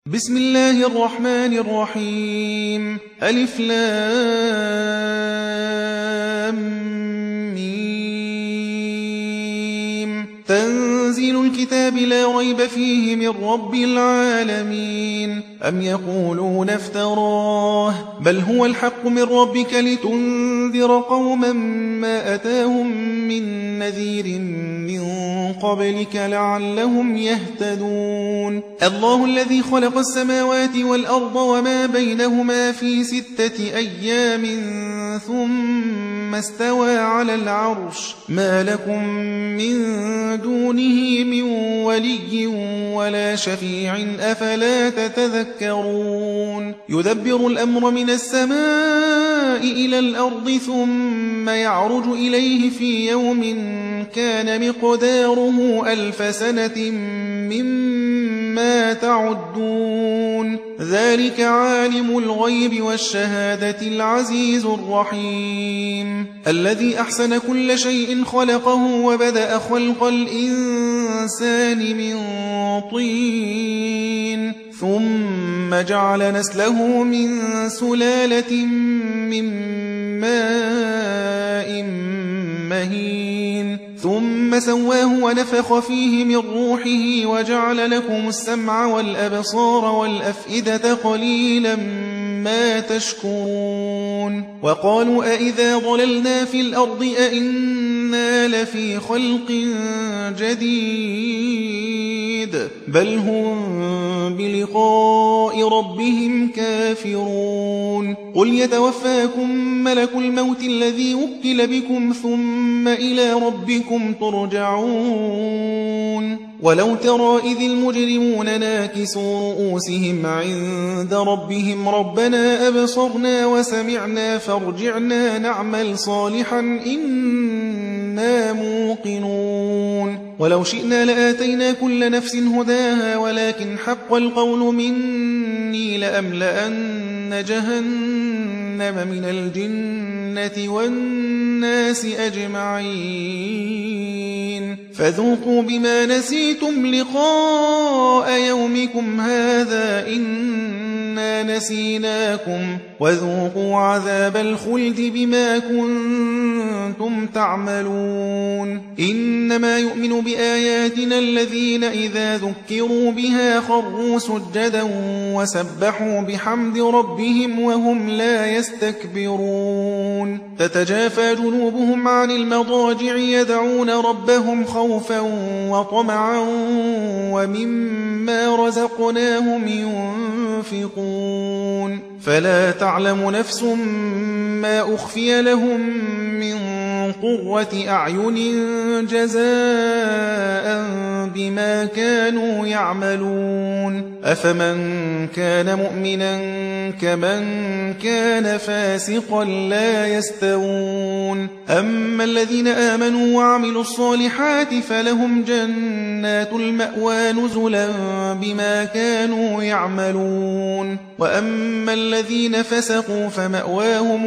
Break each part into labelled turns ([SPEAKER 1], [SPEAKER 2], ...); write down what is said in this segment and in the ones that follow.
[SPEAKER 1] بسم الله الرحمن الرحيم ألف لام ميم تنزيل الكتاب لا ريب فيه من رب العالمين أم يقولون افتراه بل هو الحق من ربك لتنذر قوما ما أتاهم من نذير من قبلك لعلهم يهتدون الله الذي خلق السماوات والأرض وما بينهما في 6 أيام ثم استوى على العرش ما لكم من دونه من ولي ولا شفيع أفلا تتذكرون يدبر الأمر من السماء إلى الأرض ثم يعرج إليه في يوم كان مقداره 1000 سنة مما تعدون ذلك عالم الغيب والشهادة العزيز الرحيم الذي أحسن كل شيء خلقه وبدأ خلق الإنسان من طين ثم جعل نسله من سلالة من ماء مهين ثم سواه ونفخ فيه من روحه وجعل لكم السمع والأبصار والأفئدة قليلا ما تشكرون وقالوا أئذا ضللنا في الأرض أئنا لفي خلق جديد بل هم بلقاء ربهم كافرون قل يتوفاكم ملك الموت الذي وكل بكم ثم إلى ربكم ترجعون ولو ترى إذ المجرمون ناكسوا رؤوسهم عند ربهم ربنا أبصرنا وسمعنا فارجعنا نعمل صالحا إنا موقنون ولو شئنا لآتينا كل نفس هداها ولكن حق القول مني لأملأن جهنم من الجنة والناس أجمعين فذوقوا بما نسيتم لقاء يومكم هذا إنا نسيناكم وذوقوا عذاب الخلد بما كنتم تعملون إنما يؤمن بآياتنا الذين إذا ذكروا بها خروا سجدا وسبحوا بحمد ربهم وهم لا يستكبرون تتجافى جنوبهم عن المضاجع يدعون ربهم خوفا وطمعا ومما رزقناهم ينفقون فلا تعلم نفس ما أخفي لهم من قرة أعين جزاء بما كانوا يعملون أفمن كان مؤمنا كمن كان فاسقا لا يستوون أما الذين آمنوا وعملوا الصالحات فلهم جنات المأوى نزلا بما كانوا يعملون وأما الذين فسقوا فمأواهم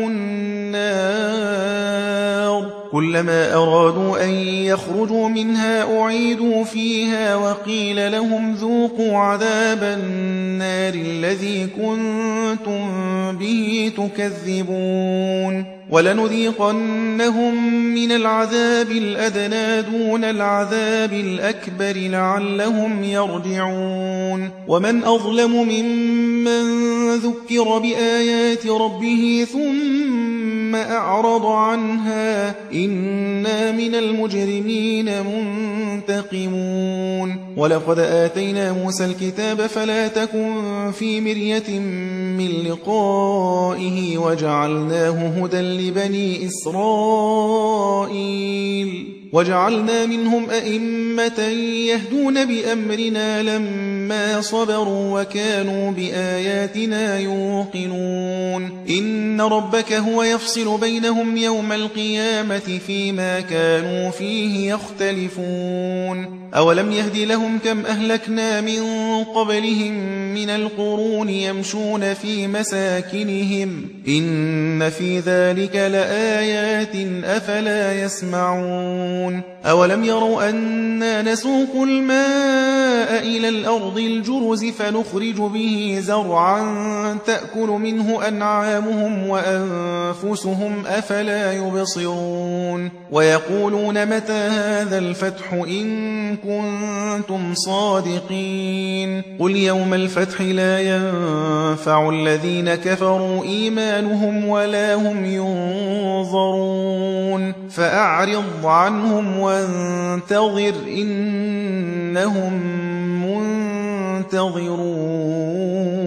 [SPEAKER 1] النار كلما أرادوا أن يخرجوا منها أعيدوا فيها وقيل لهم ذوقوا عذاب النار الذي كنتم به تكذبون ولنذيقنهم من العذاب الأدنى دون العذاب الأكبر لعلهم يرجعون ومن أظلم ممن ذكر بآيات ربه ثم أعرض عنها إنا من المجرمين منتقمون ولقد آتينا موسى الكتاب فلا تكن في مرية من لقائه وجعلناه هدى لبني إسرائيل وجعلنا منهم أئمة يهدون بأمرنا لما صبروا وكانوا بآياتنا يوقنون إن ربك هو يفصل بينهم يوم القيامة فيما كانوا فيه يختلفون أولم يهد لهم كم أهلكنا من قبلهم من القرون يمشون في مساكنهم إن في ذلك لآيات أفلا يسمعون أولم يروا أنا نسوق الماء إلى الأرض الجرز فنخرج به زرعا تأكل منه أنعامهم وأنفسهم أفلا يبصرون ويقولون متى هذا الفتح إن كنتم صادقين قل يوم الفتح لا ينفع الذين كفروا إيمانهم ولا هم ينظرون فأعرض عنهم وانتظر إنهم منتظرون